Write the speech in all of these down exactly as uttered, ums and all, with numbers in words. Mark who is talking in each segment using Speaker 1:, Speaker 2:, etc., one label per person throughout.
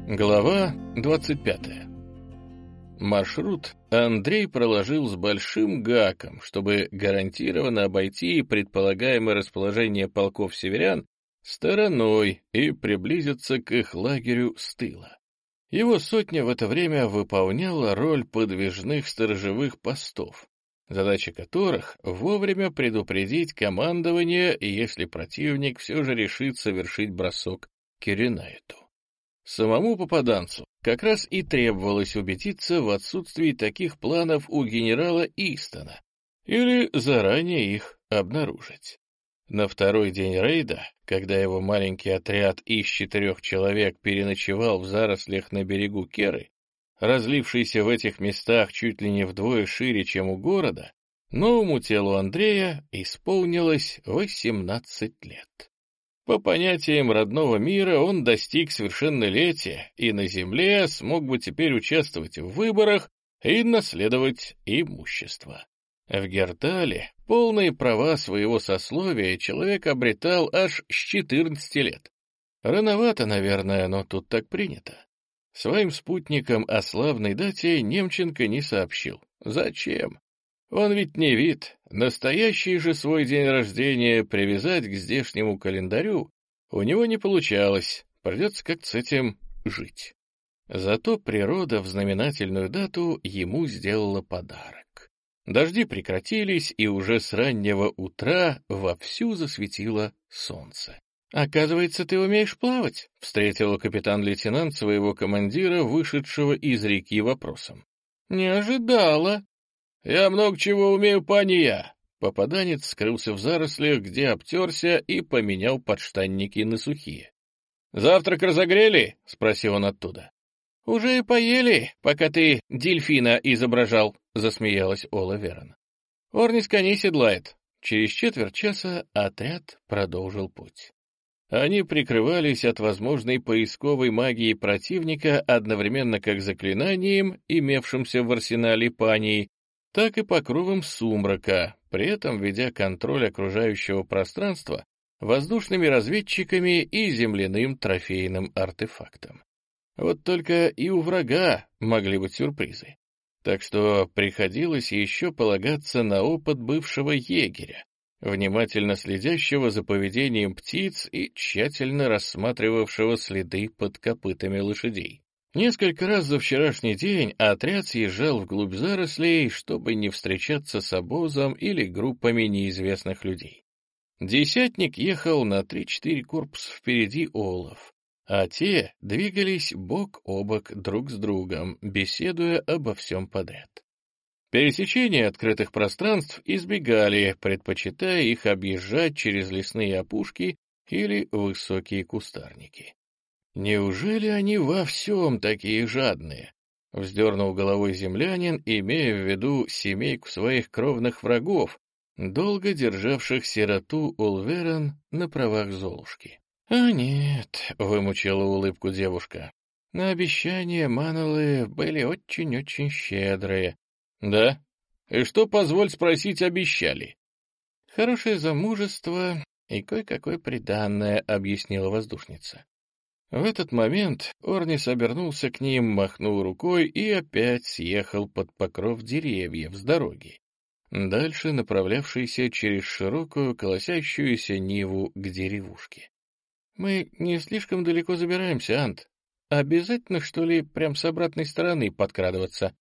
Speaker 1: Глава двадцать пятая. Маршрут Андрей проложил с большим гаком, чтобы гарантированно обойти предполагаемое расположение полков северян стороной и приблизиться к их лагерю с тыла. Его сотня в это время выполняла роль подвижных сторожевых постов, задача которых — вовремя предупредить командование, если противник все же решит совершить бросок к Киренайту. Самому попаданцу как раз и требовалось убедиться в отсутствии таких планов у генерала Истона или заранее их обнаружить. На второй день рейда, когда его маленький отряд из четырех человек переночевал в зарослях на берегу Керы, разлившийся в этих местах чуть ли не вдвое шире, чем у города, новому телу Андрея исполнилось восемнадцать лет. По понятиям родного мира он достиг совершеннолетия и на земле смог бы теперь участвовать в выборах и наследовать имущество. В Гертале полные права своего сословия человек обретал аж с четырнадцати лет. Рановато, наверное, но тут так принято. Своим спутникам о славной дате Немченко не сообщил. Зачем? Он ведь не вид. Настоящий же свой день рождения привязать к здешнему календарю у него не получалось, придется как-то с этим жить. Зато природа в знаменательную дату ему сделала подарок. Дожди прекратились, и уже с раннего утра вовсю засветило солнце. «Оказывается, ты умеешь плавать?» — встретил капитан-лейтенант своего командира, вышедшего из реки, вопросом. «Не ожидала». «Я много чего умею, пания!» Попаданец скрылся в зарослях, где обтерся и поменял подштанники на сухие. «Завтрак разогрели?» — спросил он оттуда. «Уже и поели, пока ты дельфина изображал», — засмеялась Ола Верон. «Орнис коней седлает». Через четверть часа отряд продолжил путь. Они прикрывались от возможной поисковой магии противника одновременно как заклинанием, имевшимся в арсенале пании, так и покровом сумрака, при этом ведя контроль окружающего пространства воздушными разведчиками и земляным трофейным артефактом. Вот только и у врага могли быть сюрпризы. Так что приходилось еще полагаться на опыт бывшего егеря, внимательно следящего за поведением птиц и тщательно рассматривавшего следы под копытами лошадей. Несколько раз за вчерашний день отряд съезжал вглубь зарослей, чтобы не встречаться с обозом или группами неизвестных людей. Десятник ехал на три-четыре корпуса впереди олов, а те двигались бок о бок друг с другом, беседуя обо всем подряд. Пересечение открытых пространств избегали, предпочитая их объезжать через лесные опушки или высокие кустарники. «Неужели они во всем такие жадные?» — вздернул головой землянин, имея в виду семейку своих кровных врагов, долго державших сироту Олверон на правах Золушки. «А нет», — вымучила улыбку девушка, — «на обещания Манолы были очень-очень щедрые». «Да? И что, позволь спросить, обещали?» «Хорошее замужество и кое-какое приданное», — объяснила воздушница. В этот момент Орнис обернулся к ним, махнул рукой и опять съехал под покров деревьев с дороги, дальше направлявшийся через широкую колосящуюся ниву к деревушке. «Мы не слишком далеко забираемся, Ант. Обязательно, что ли, прям с обратной стороны подкрадываться?»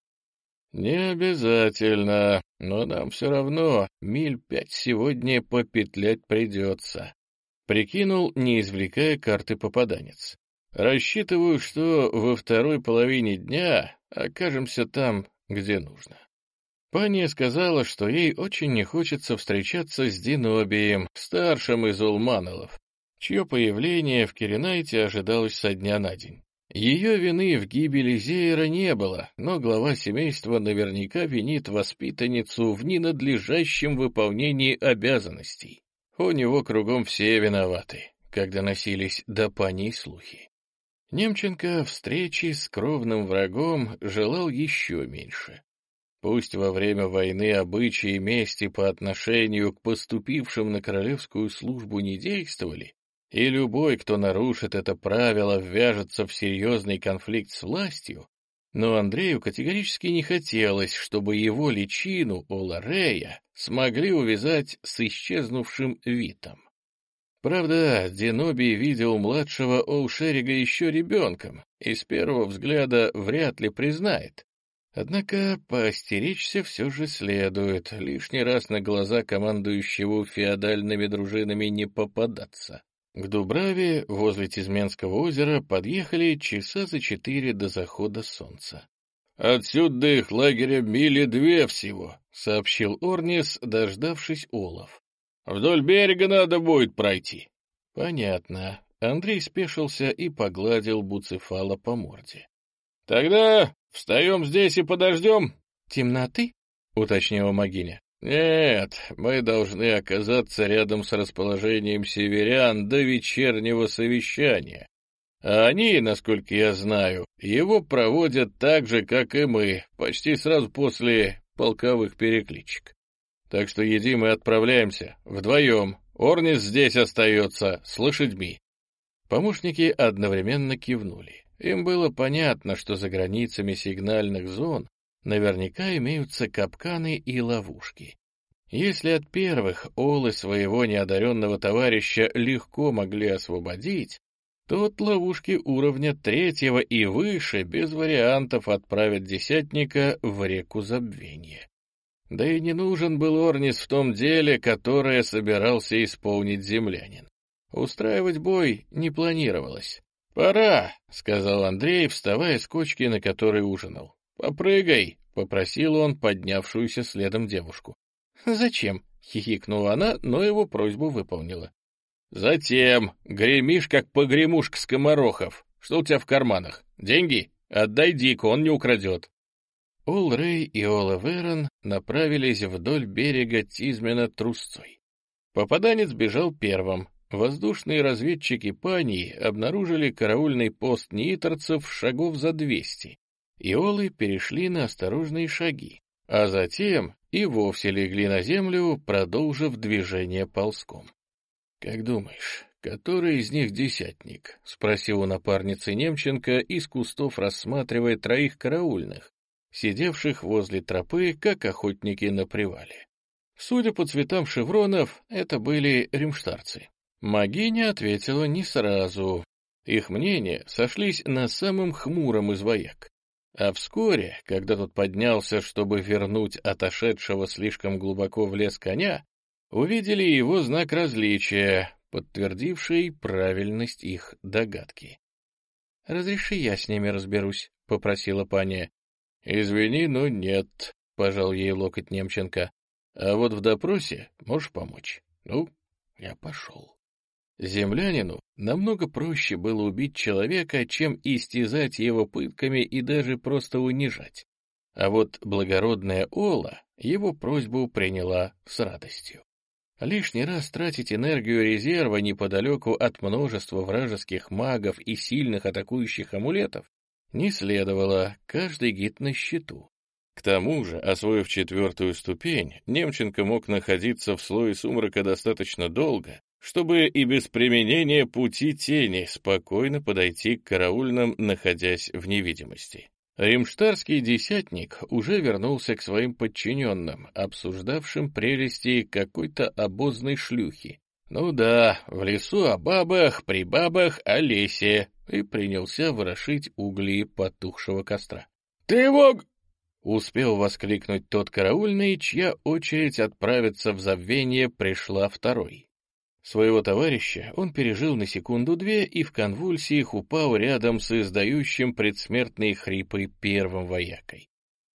Speaker 1: «Не обязательно, но нам все равно миль пять сегодня попетлять придется», — прикинул, не извлекая карты попаданец. «Рассчитываю, что во второй половине дня окажемся там, где нужно». Пания сказала, что ей очень не хочется встречаться с Динобием, старшим из Улманолов, чье появление в Киренайте ожидалось со дня на день. Ее вины в гибели Зеера не было, но глава семейства наверняка винит воспитанницу в ненадлежащем выполнении обязанностей. У него кругом все виноваты, когда носились до пани слухи. Немченко встречи с кровным врагом желал еще меньше. Пусть во время войны обычаи мести по отношению к поступившим на королевскую службу не действовали, и любой, кто нарушит это правило, ввяжется в серьезный конфликт с властью, но Андрею категорически не хотелось, чтобы его личину Оларея смогли увязать с исчезнувшим Витом. Правда, Зенобий видел младшего Оушерига еще ребенком и с первого взгляда вряд ли признает. Однако поостеречься все же следует, лишний раз на глаза командующего феодальными дружинами не попадаться. К Дубраве возле Тизменского озера подъехали часа за четыре до захода солнца. «Отсюда до их лагеря мили две всего», — сообщил Орнис, дождавшись олов. «Вдоль берега надо будет пройти». «Понятно». Андрей спешился и погладил Буцефала по морде. «Тогда встаем здесь и подождем». «Темноты?» — уточнила Магиня. «Нет, мы должны оказаться рядом с расположением северян до вечернего совещания. А они, насколько я знаю, его проводят так же, как и мы, почти сразу после полковых перекличек. Так что едим и отправляемся. Вдвоем. Орнис здесь остается, с лошадьми». Помощники одновременно кивнули. Им было понятно, что за границами сигнальных зон наверняка имеются капканы и ловушки. Если от первых олы своего неодаренного товарища легко могли освободить, то от ловушки уровня третьего и выше без вариантов отправят десятника в реку забвения. Да и не нужен был Орнис в том деле, которое собирался исполнить землянин. Устраивать бой не планировалось. «Пора», — сказал Андрей, вставая с кочки, на которой ужинал. «Попрыгай», — попросил он поднявшуюся следом девушку. «Зачем?» — хихикнула она, но его просьбу выполнила. «Затем. Гремишь, как погремушка скоморохов. Что у тебя в карманах? Деньги? Отдай Дику, он не украдет». Олрей и Олаверон направились вдоль берега Тизмена трусцой. Попаданец бежал первым. Воздушные разведчики Пании обнаружили караульный пост нииторцев шагов за двести, и олы перешли на осторожные шаги, а затем и вовсе легли на землю, продолжив движение ползком. «Как думаешь, который из них десятник?» — спросил у напарницы Немченко, из кустов рассматривая троих караульных, сидевших возле тропы, как охотники на привале. Судя по цветам шевронов, это были римштарцы. Магиня ответила не сразу. Их мнения сошлись на самом хмуром из вояк. А вскоре, когда тот поднялся, чтобы вернуть отошедшего слишком глубоко в лес коня, увидели его знак различия, подтвердивший правильность их догадки. «Разреши, я с ними разберусь», — попросила паня. «Извини, но нет», — пожал ей локоть Немченко. «А вот в допросе можешь помочь. Ну, я пошел». Землянину намного проще было убить человека, чем истязать его пытками и даже просто унижать. А вот благородная Ола его просьбу приняла с радостью. Лишний раз тратить энергию резерва неподалеку от множества вражеских магов и сильных атакующих амулетов не следовало, каждый гид на счету. К тому же, освоив четвертую ступень, Немченко мог находиться в слое сумрака достаточно долго, чтобы и без применения пути тени спокойно подойти к караульным, находясь в невидимости. Римштарский десятник уже вернулся к своим подчиненным, обсуждавшим прелести какой-то обозной шлюхи. Ну да, в лесу о бабах, при бабах о лесе, и принялся ворошить угли потухшего костра. «Тревог!» — успел воскликнуть тот караульный, чья очередь отправиться в забвение пришла второй. Своего товарища он пережил на секунду-две и в конвульсиях упал рядом с издающим предсмертные хрипы первым воякой.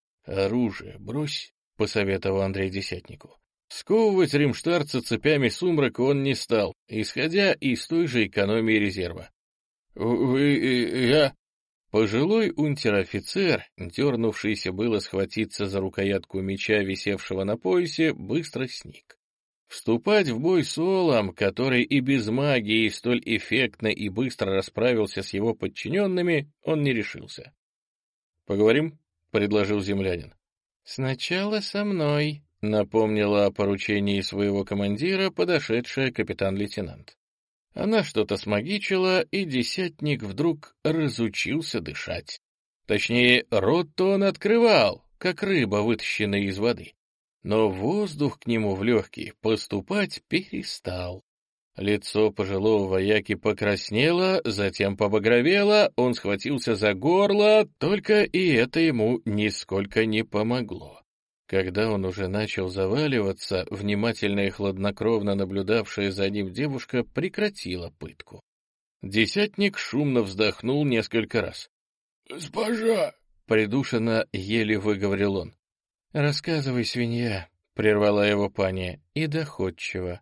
Speaker 1: «Оружие брось», — посоветовал Андрей десятнику. Сковывать римштарца цепями сумрака он не стал, исходя из той же экономии резерва. «Вы... я...» Пожилой унтер-офицер, дернувшийся было схватиться за рукоятку меча, висевшего на поясе, быстро сник. Вступать в бой с Олом, который и без магии столь эффектно и быстро расправился с его подчиненными, он не решился. «Поговорим?» — предложил землянин. «Сначала со мной», — напомнила о поручении своего командира подошедшая капитан-лейтенант. Она что-то смагичила, и десятник вдруг разучился дышать. Точнее, рот-то он открывал, как рыба, вытащенная из воды. Но воздух к нему в легкие поступать перестал. Лицо пожилого вояки покраснело, затем побагровело, он схватился за горло, только и это ему нисколько не помогло. Когда он уже начал заваливаться, внимательно и хладнокровно наблюдавшая за ним девушка прекратила пытку. Десятник шумно вздохнул несколько раз. «Госпожа!» — придушенно еле выговорил он. «Рассказывай, свинья», — прервала его паня, — «и доходчиво.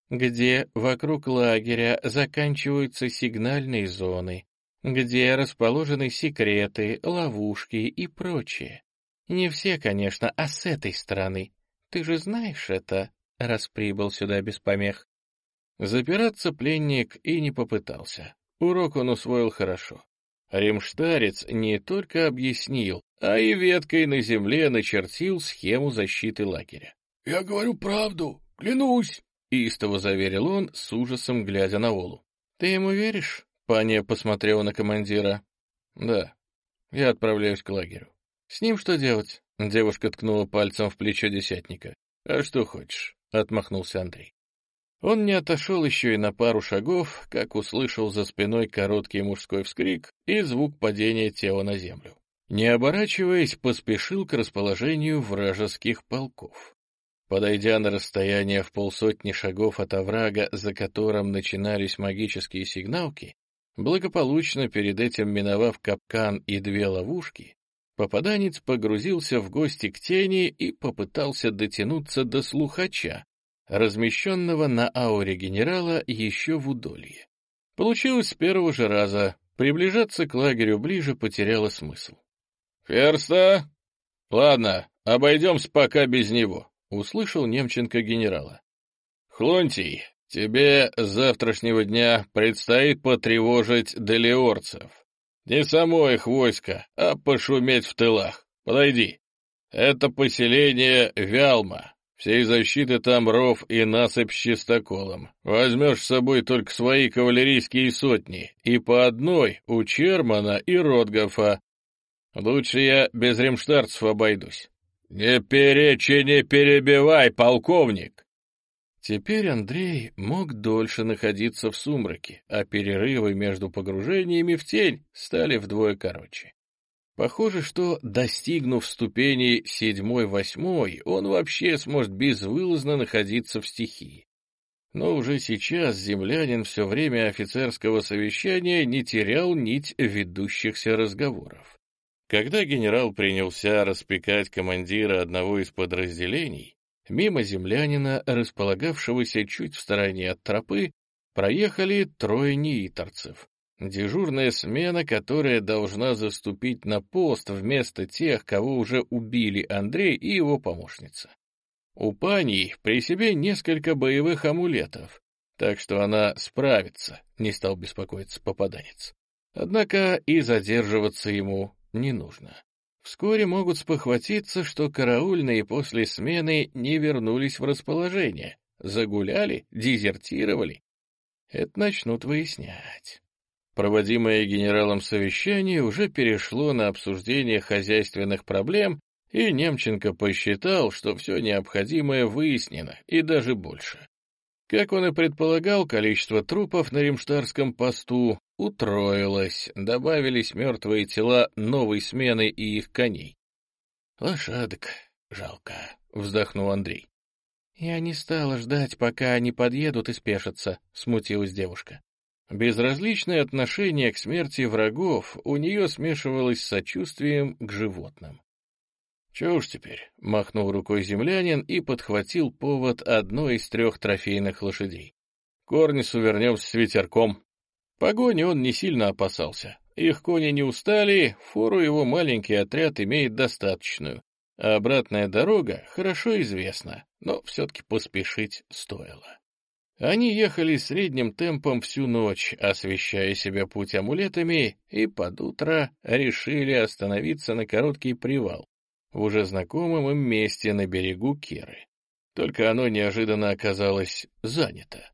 Speaker 1: Где вокруг лагеря заканчиваются сигнальные зоны, где расположены секреты, ловушки и прочее. Не все, конечно, а с этой стороны. Ты же знаешь это, раз прибыл сюда без помех». Запираться пленник и не попытался. Урок он усвоил хорошо. Римштарец не только объяснил, а и веткой на земле начертил схему защиты лагеря. «Я говорю правду, клянусь!» — истово заверил он, с ужасом глядя на Олу. «Ты ему веришь?» — паня посмотрела на командира. «Да, я отправляюсь к лагерю». «С ним что делать?» — девушка ткнула пальцем в плечо десятника. «А что хочешь?» — отмахнулся Андрей. Он не отошел еще и на пару шагов, как услышал за спиной короткий мужской вскрик и звук падения тела на землю. Не оборачиваясь, поспешил к расположению вражеских полков. Подойдя на расстояние в полсотни шагов от оврага, за которым начинались магические сигналки, благополучно перед этим миновав капкан и две ловушки, попаданец погрузился в гости к тени и попытался дотянуться до слухача, размещенного на ауре генерала еще в удолье. Получилось с первого же раза. Приближаться к лагерю ближе потеряло смысл. «Ферста? Ладно, обойдемся пока без него», — услышал Немченко генерала. «Хлонтий, тебе с завтрашнего дня предстоит потревожить делиорцев. Не само их войско, а пошуметь в тылах. Подойди. Это поселение Вялма. Всей защиты там ров и насыпь с чистоколом. Возьмешь с собой только свои кавалерийские сотни, и по одной у Чермана и Ротгофа. Лучше я без римштарцев обойдусь. Не перечи, не перебивай, полковник!» Теперь Андрей мог дольше находиться в сумраке, а перерывы между погружениями в тень стали вдвое короче. Похоже, что, достигнув ступени седьмой-восьмой, он вообще сможет безвылазно находиться в стихии. Но уже сейчас землянин все время офицерского совещания не терял нить ведущихся разговоров. Когда генерал принялся распекать командира одного из подразделений, мимо землянина, располагавшегося чуть в стороне от тропы, проехали трое неиторцев. Дежурная смена, которая должна заступить на пост вместо тех, кого уже убили Андрей и его помощница. У пани при себе несколько боевых амулетов, так что она справится, не стал беспокоиться попаданец. Однако и задерживаться ему не нужно. Вскоре могут спохватиться, что караульные после смены не вернулись в расположение, загуляли, дезертировали. Это начнут выяснять. Проводимое генералом совещание уже перешло на обсуждение хозяйственных проблем, и Немченко посчитал, что все необходимое выяснено, и даже больше. Как он и предполагал, количество трупов на римштарском посту утроилось, добавились мертвые тела новой смены и их коней. «Лошадок жалко», — вздохнул Андрей. «Я не стала ждать, пока они подъедут и спешатся», — смутилась девушка. Безразличное отношение к смерти врагов у нее смешивалось с сочувствием к животным. «Чего уж теперь?» — махнул рукой землянин и подхватил повод одной из трех трофейных лошадей. «К Корнису вернемся с ветерком». Погони он не сильно опасался. Их кони не устали, фору его маленький отряд имеет достаточную, а обратная дорога хорошо известна, но все-таки поспешить стоило. Они ехали средним темпом всю ночь, освещая себе путь амулетами, и под утро решили остановиться на короткий привал в уже знакомом им месте на берегу Керы. Только оно неожиданно оказалось занято.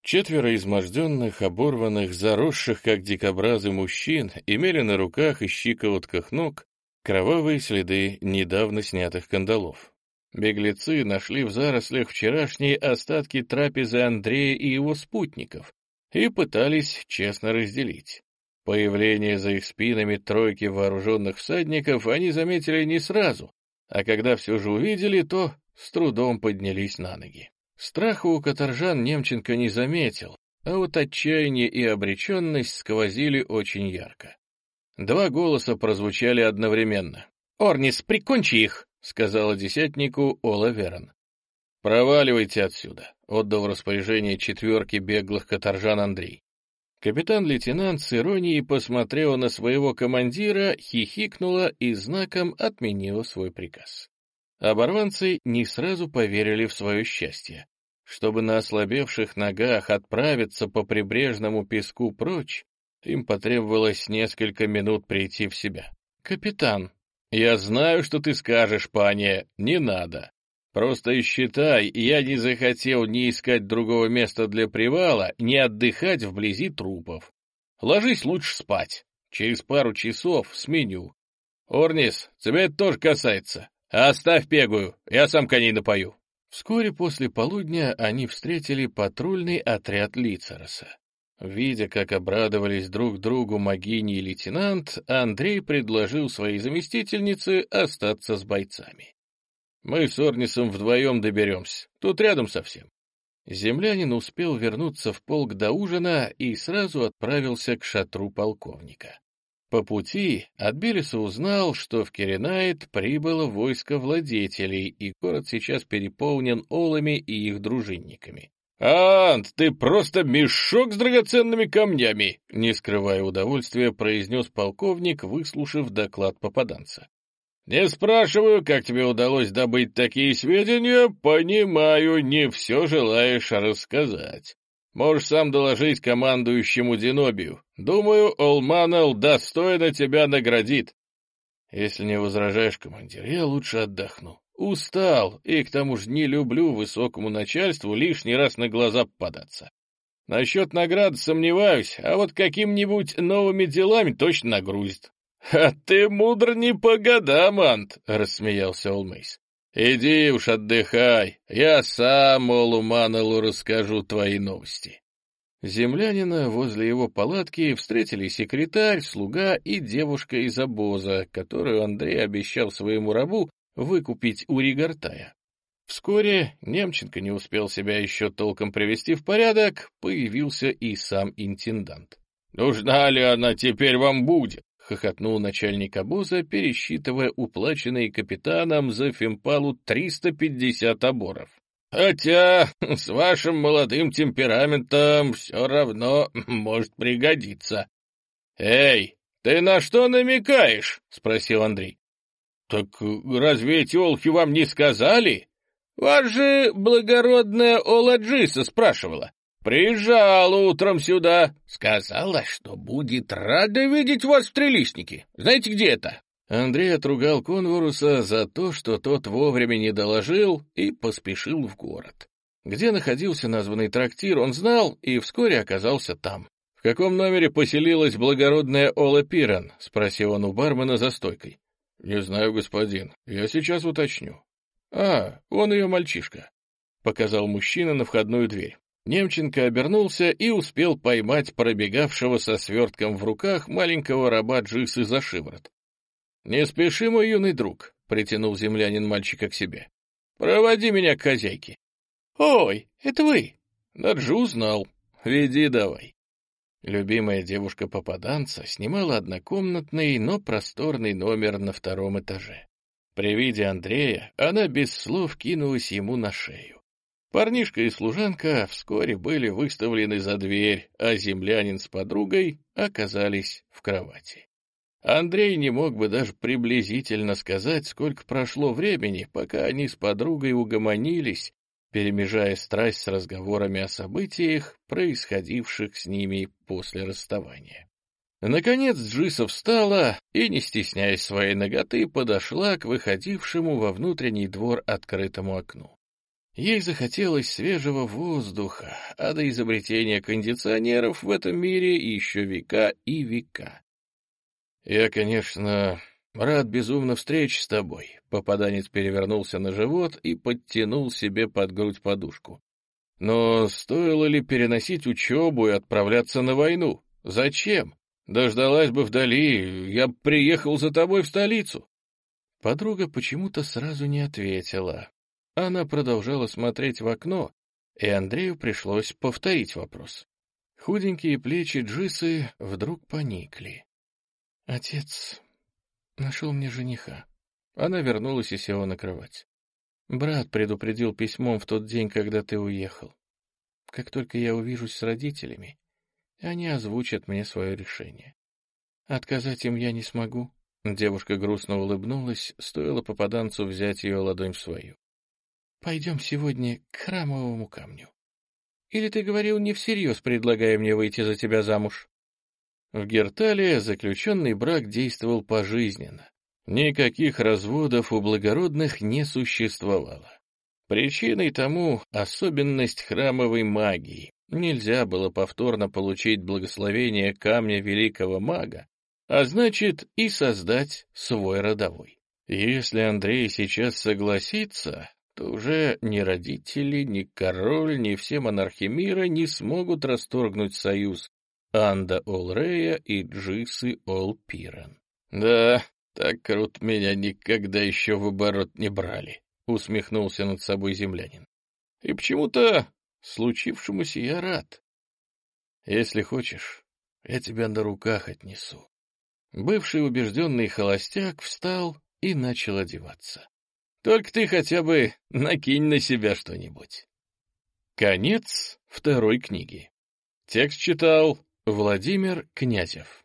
Speaker 1: Четверо изможденных, оборванных, заросших, как дикобразы мужчин, имели на руках и щиколотках ног кровавые следы недавно снятых кандалов. Беглецы нашли в зарослях вчерашние остатки трапезы Андрея и его спутников и пытались честно разделить. Появление за их спинами тройки вооруженных всадников они заметили не сразу, а когда все же увидели, то с трудом поднялись на ноги. Страха у каторжан Немченко не заметил, а вот отчаяние и обреченность сквозили очень ярко. Два голоса прозвучали одновременно. «Орнис, прикончи их!» — сказала десятнику Ола Верон. «Проваливайте отсюда», — отдал распоряжение четверки беглых каторжан Андрей. Капитан-лейтенант с иронией посмотрела на своего командира, хихикнула и знаком отменила свой приказ. Оборванцы не сразу поверили в свое счастье. Чтобы на ослабевших ногах отправиться по прибрежному песку прочь, им потребовалось несколько минут прийти в себя. «Капитан, я знаю, что ты скажешь, паня, не надо. Просто и считай, я не захотел ни искать другого места для привала, ни отдыхать вблизи трупов. Ложись лучше спать. Через пару часов сменю. Орнис, тебя это тоже касается. Оставь пегую, я сам коней напою». Вскоре после полудня они встретили патрульный отряд Лицароса. Видя, как обрадовались друг другу Магини и лейтенант, Андрей предложил своей заместительнице остаться с бойцами. «Мы с Орнисом вдвоем доберемся, тут рядом совсем». Землянин успел вернуться в полк до ужина и сразу отправился к шатру полковника. По пути от Белеса узнал, что в Киренайт прибыло войско владетелей, и город сейчас переполнен олами и их дружинниками. «Ант, ты просто мешок с драгоценными камнями!» Не скрывая удовольствия, произнес полковник, выслушав доклад попаданца. «Не спрашиваю, как тебе удалось добыть такие сведения, понимаю, не все желаешь рассказать. Можешь сам доложить командующему Денобию. Думаю, Олманел достойно тебя наградит». «Если не возражаешь, командир, я лучше отдохну. Устал, и к тому же не люблю высокому начальству лишний раз на глаза попадаться. Насчет наград сомневаюсь, а вот какими-нибудь новыми делами точно нагрузит». «А ты мудр не по годам, Ант», — рассмеялся Олмейс. «Иди уж отдыхай, я сам Олу Манелу расскажу твои новости». Землянина возле его палатки встретили секретарь, слуга и девушка из обоза, которую Андрей обещал своему рабу выкупить у Ригартая. Вскоре Немченко не успел себя еще толком привести в порядок, появился и сам интендант. «Нужна ли она теперь вам будет?» — хохотнул начальник обоза, пересчитывая уплаченные капитаном за Фимпалу триста пятьдесят оборов. «Хотя с вашим молодым темпераментом все равно может пригодиться». «Эй, ты на что намекаешь?» — спросил Андрей. «Так разве эти олхи вам не сказали?» «Вас же благородная Оладжиса спрашивала. Приезжала утром сюда, сказала, что будет рада видеть вас в Трилистнике. Знаете, где это?» Андрей отругал Конворуса за то, что тот вовремя не доложил и поспешил в город. Где находился названный трактир, он знал и вскоре оказался там. «В каком номере поселилась благородная Ола Пиран?» — спросил он у бармена за стойкой. «Не знаю, господин, я сейчас уточню». «А, он ее мальчишка», — показал мужчина на входную дверь. Немченко обернулся и успел поймать пробегавшего со свертком в руках маленького раба Джисы за шиворот. «Не спеши, мой юный друг», — притянул землянин мальчика к себе. «Проводи меня к хозяйке». «Ой, это вы?» «Наджу узнал. Веди давай». Любимая девушка попаданца снимала однокомнатный, но просторный номер на втором этаже. При виде Андрея она без слов кинулась ему на шею. Парнишка и служанка вскоре были выставлены за дверь, а землянин с подругой оказались в кровати. Андрей не мог бы даже приблизительно сказать, сколько прошло времени, пока они с подругой угомонились, перемежая страсть с разговорами о событиях, происходивших с ними после расставания. Наконец Джиса встала и, не стесняясь своей наготы, подошла к выходившему во внутренний двор открытому окну. Ей захотелось свежего воздуха, а до изобретения кондиционеров в этом мире еще века и века. «Я, конечно, рад безумно встрече с тобой», — попаданец перевернулся на живот и подтянул себе под грудь подушку. «Но стоило ли переносить учебу и отправляться на войну? Зачем? Дождалась бы вдали, я б приехал за тобой в столицу». Подруга почему-то сразу не ответила. Она продолжала смотреть в окно, и Андрею пришлось повторить вопрос. Худенькие плечи Джисы вдруг поникли. «Отец нашел мне жениха». Она вернулась и села на кровать. «Брат предупредил письмом в тот день, когда ты уехал. Как только я увижусь с родителями, они озвучат мне свое решение. Отказать им я не смогу». Девушка грустно улыбнулась, стоило попаданцу взять ее ладонь в свою. «Пойдем сегодня к храмовому камню. Или ты говорил не всерьез, предлагая мне выйти за тебя замуж?» В Гертале заключенный брак действовал пожизненно. Никаких разводов у благородных не существовало. Причиной тому особенность храмовой магии. Нельзя было повторно получить благословение камня великого мага, а значит и создать свой родовой. Если Андрей сейчас согласится, то уже ни родители, ни король, ни все монархи мира не смогут расторгнуть союз Анда Олрея и Джисы Олпиран. «Да, так круто меня никогда еще в оборот не брали», — усмехнулся над собой землянин. «И почему-то случившемуся я рад. Если хочешь, я тебя на руках отнесу». Бывший убежденный холостяк встал и начал одеваться. «Только ты хотя бы накинь на себя что-нибудь». Конец второй книги. Текст читал Владимир Князев.